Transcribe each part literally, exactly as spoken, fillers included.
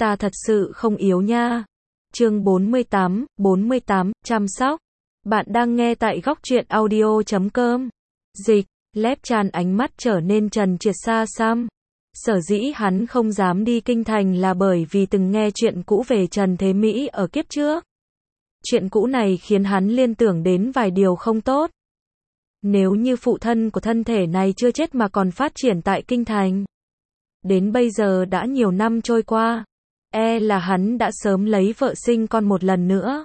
Ta thật sự không yếu nha. Chương bốn mươi tám, bốn mươi tám, chăm sóc. Bạn đang nghe tại góc truyện audio chấm com. Dịch, Lép Chan ánh mắt trở nên trần triệt xa xăm. Sở dĩ hắn không dám đi kinh thành là bởi vì từng nghe chuyện cũ về Trần Thế Mỹ ở kiếp trước. Chuyện cũ này khiến hắn liên tưởng đến vài điều không tốt. Nếu như phụ thân của thân thể này chưa chết mà còn phát triển tại kinh thành. Đến bây giờ đã nhiều năm trôi qua. E là hắn đã sớm lấy vợ sinh con một lần nữa.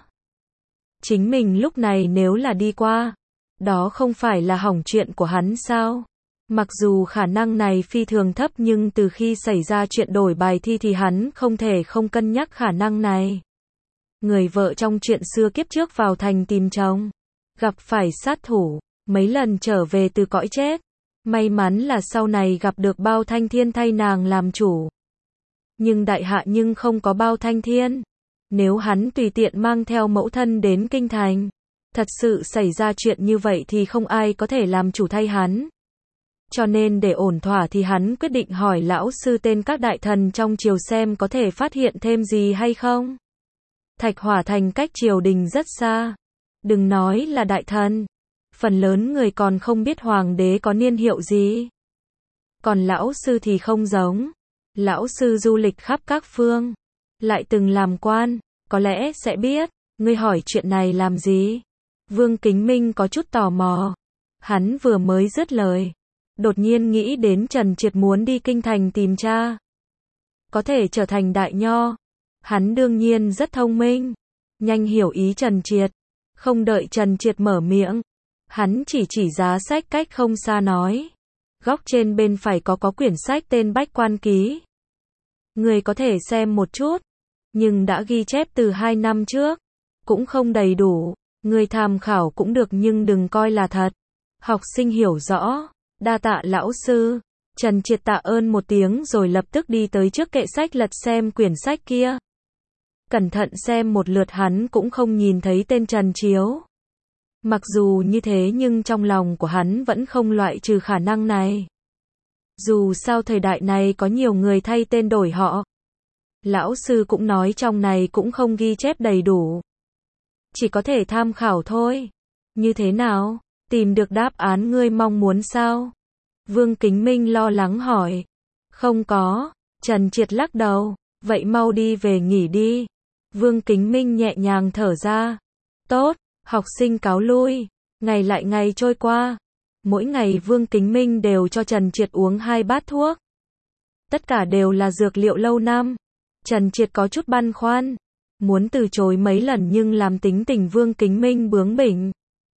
Chính mình lúc này nếu là đi qua, đó không phải là hỏng chuyện của hắn sao? Mặc dù khả năng này phi thường thấp nhưng từ khi xảy ra chuyện đổi bài thi thì hắn không thể không cân nhắc khả năng này. Người vợ trong chuyện xưa kiếp trước vào thành tìm chồng, gặp phải sát thủ, mấy lần trở về từ cõi chết. May mắn là sau này gặp được Bao Thanh Thiên thay nàng làm chủ. Nhưng đại hạ nhưng không có Bao Thanh Thiên. Nếu hắn tùy tiện mang theo mẫu thân đến kinh thành, thật sự xảy ra chuyện như vậy thì không ai có thể làm chủ thay hắn. Cho nên để ổn thỏa thì hắn quyết định hỏi lão sư tên các đại thần trong triều xem có thể phát hiện thêm gì hay không. Thạch Hỏa Thành cách triều đình rất xa. Đừng nói là đại thần. Phần lớn người còn không biết hoàng đế có niên hiệu gì. Còn lão sư thì không giống. Lão sư du lịch khắp các phương. Lại từng làm quan. Có lẽ sẽ biết. Ngươi hỏi chuyện này làm gì? Vương Kính Minh có chút tò mò. Hắn vừa mới dứt lời. Đột nhiên nghĩ đến Trần Triệt muốn đi kinh thành tìm cha. Có thể trở thành đại nho. Hắn đương nhiên rất thông minh. Nhanh hiểu ý Trần Triệt. Không đợi Trần Triệt mở miệng. Hắn chỉ chỉ giá sách cách không xa nói. Góc trên bên phải có có quyển sách tên Bách Quan Ký. Người có thể xem một chút. Nhưng đã ghi chép từ hai năm trước. Cũng không đầy đủ. Người tham khảo cũng được nhưng đừng coi là thật. Học sinh hiểu rõ. Đa tạ lão sư. Trần Triệt tạ ơn một tiếng rồi lập tức đi tới trước kệ sách lật xem quyển sách kia. Cẩn thận xem một lượt hắn cũng không nhìn thấy tên Trần Chiếu. Mặc dù như thế nhưng trong lòng của hắn vẫn không loại trừ khả năng này. Dù sao thời đại này có nhiều người thay tên đổi họ. Lão sư cũng nói trong này cũng không ghi chép đầy đủ. Chỉ có thể tham khảo thôi. Như thế nào? Tìm được đáp án ngươi mong muốn sao? Vương Kính Minh lo lắng hỏi. Không có. Trần Triệt lắc đầu. Vậy mau đi về nghỉ đi. Vương Kính Minh nhẹ nhàng thở ra. Tốt. Học sinh cáo lui. Ngày lại ngày trôi qua. Mỗi ngày Vương Kính Minh đều cho Trần Triệt uống hai bát thuốc. Tất cả đều là dược liệu lâu năm. Trần Triệt có chút băn khoăn. Muốn từ chối mấy lần nhưng làm tính tình Vương Kính Minh bướng bỉnh.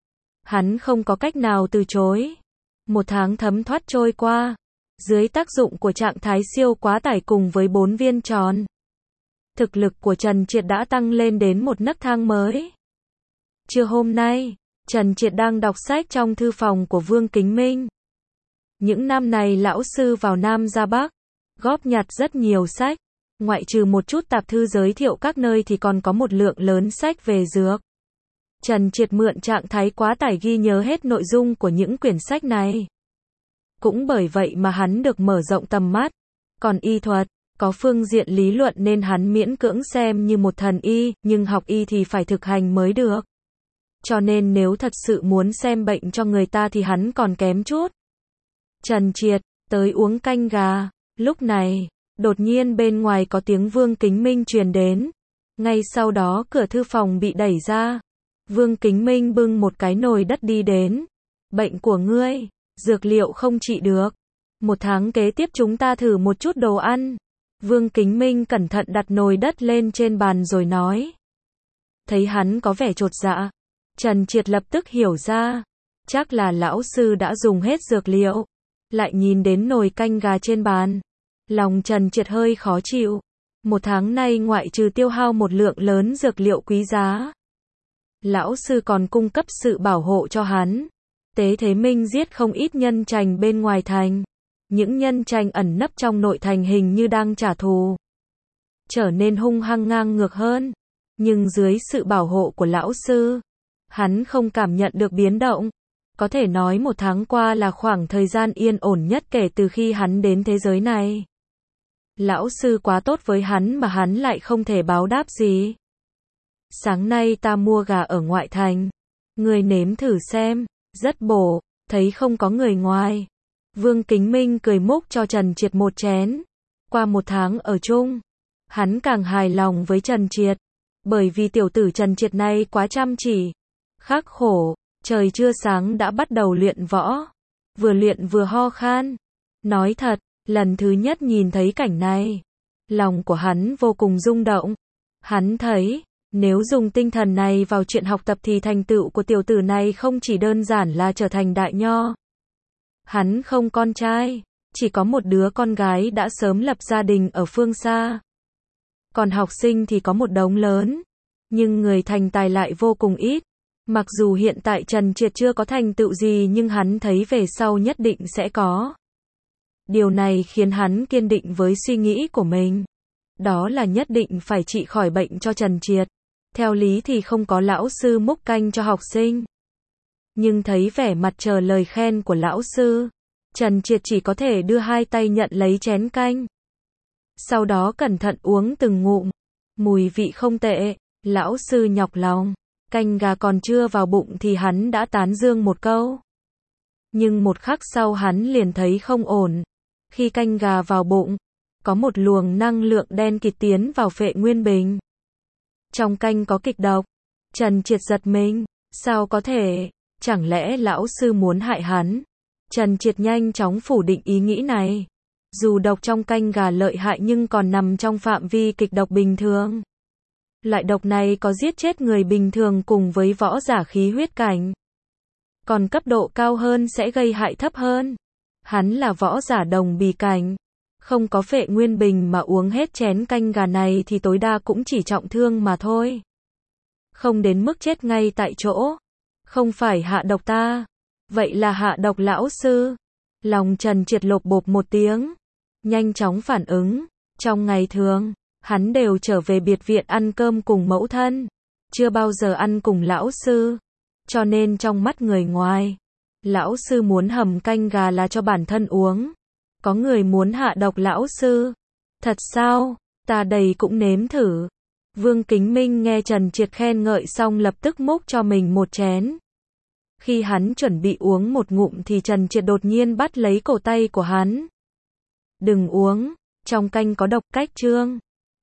Hắn không có cách nào từ chối. Một tháng thấm thoát trôi qua. Dưới tác dụng của trạng thái siêu quá tải cùng với bốn viên tròn. Thực lực của Trần Triệt đã tăng lên đến một nấc thang mới. Trưa hôm nay, Trần Triệt đang đọc sách trong thư phòng của Vương Kính Minh. Những năm này lão sư vào Nam ra Bắc, góp nhặt rất nhiều sách. Ngoại trừ một chút tạp thư giới thiệu các nơi thì còn có một lượng lớn sách về dược. Trần Triệt mượn trạng thái quá tải ghi nhớ hết nội dung của những quyển sách này. Cũng bởi vậy mà hắn được mở rộng tầm mắt. Còn y thuật, có phương diện lý luận nên hắn miễn cưỡng xem như một thần y, nhưng học y thì phải thực hành mới được. Cho nên nếu thật sự muốn xem bệnh cho người ta thì hắn còn kém chút. Trần Triệt, tới uống canh gà. Lúc này, đột nhiên bên ngoài có tiếng Vương Kính Minh truyền đến. Ngay sau đó cửa thư phòng bị đẩy ra. Vương Kính Minh bưng một cái nồi đất đi đến. Bệnh của ngươi, dược liệu không trị được. Một tháng kế tiếp chúng ta thử một chút đồ ăn. Vương Kính Minh cẩn thận đặt nồi đất lên trên bàn rồi nói. Thấy hắn có vẻ chột dạ. Trần Triệt lập tức hiểu ra. Chắc là lão sư đã dùng hết dược liệu. Lại nhìn đến nồi canh gà trên bàn. Lòng Trần Triệt hơi khó chịu. Một tháng nay ngoại trừ tiêu hao một lượng lớn dược liệu quý giá. Lão sư còn cung cấp sự bảo hộ cho hắn. Tế Thế Minh giết không ít nhân trành bên ngoài thành. Những nhân trành ẩn nấp trong nội thành hình như đang trả thù. Trở nên hung hăng ngang ngược hơn. Nhưng dưới sự bảo hộ của lão sư, hắn không cảm nhận được biến động. Có thể nói một tháng qua là khoảng thời gian yên ổn nhất kể từ khi hắn đến thế giới này. Lão sư quá tốt với hắn mà hắn lại không thể báo đáp gì. Sáng nay ta mua gà ở ngoại thành. Ngươi nếm thử xem, rất bổ, thấy không có người ngoài. Vương Kính Minh cười múc cho Trần Triệt một chén. Qua một tháng ở chung, hắn càng hài lòng với Trần Triệt. Bởi vì tiểu tử Trần Triệt này quá chăm chỉ, khắc khổ, trời chưa sáng đã bắt đầu luyện võ. Vừa luyện vừa ho khan. Nói thật, lần thứ nhất nhìn thấy cảnh này, lòng của hắn vô cùng rung động. Hắn thấy, nếu dùng tinh thần này vào chuyện học tập thì thành tựu của tiểu tử này không chỉ đơn giản là trở thành đại nho. Hắn không con trai, chỉ có một đứa con gái đã sớm lập gia đình ở phương xa. Còn học sinh thì có một đống lớn, nhưng người thành tài lại vô cùng ít. Mặc dù hiện tại Trần Triệt chưa có thành tựu gì nhưng hắn thấy về sau nhất định sẽ có. Điều này khiến hắn kiên định với suy nghĩ của mình. Đó là nhất định phải trị khỏi bệnh cho Trần Triệt. Theo lý thì không có lão sư múc canh cho học sinh. Nhưng thấy vẻ mặt chờ lời khen của lão sư, Trần Triệt chỉ có thể đưa hai tay nhận lấy chén canh. Sau đó cẩn thận uống từng ngụm. Mùi vị không tệ, lão sư nhọc lòng. Canh gà còn chưa vào bụng thì hắn đã tán dương một câu. Nhưng một khắc sau hắn liền thấy không ổn. Khi canh gà vào bụng, có một luồng năng lượng đen kịt tiến vào phệ nguyên bình. Trong canh có kịch độc. Trần Triệt giật mình, sao có thể, chẳng lẽ lão sư muốn hại hắn? Trần Triệt nhanh chóng phủ định ý nghĩ này. Dù độc trong canh gà lợi hại nhưng còn nằm trong phạm vi kịch độc bình thường. Loại độc này có giết chết người bình thường cùng với võ giả khí huyết cảnh. Còn cấp độ cao hơn sẽ gây hại thấp hơn. Hắn là võ giả đồng bì cảnh. Không có phệ nguyên bình mà uống hết chén canh gà này thì tối đa cũng chỉ trọng thương mà thôi. Không đến mức chết ngay tại chỗ. Không phải hạ độc ta. Vậy là hạ độc lão sư. Lòng Trần Triệt lộp bộp một tiếng. Nhanh chóng phản ứng. Trong ngày thường, hắn đều trở về biệt viện ăn cơm cùng mẫu thân. Chưa bao giờ ăn cùng lão sư. Cho nên trong mắt người ngoài, lão sư muốn hầm canh gà là cho bản thân uống. Có người muốn hạ độc lão sư. Thật sao? Ta đây cũng nếm thử. Vương Kính Minh nghe Trần Triệt khen ngợi xong lập tức múc cho mình một chén. Khi hắn chuẩn bị uống một ngụm thì Trần Triệt đột nhiên bắt lấy cổ tay của hắn. Đừng uống, trong canh có độc. Cách chương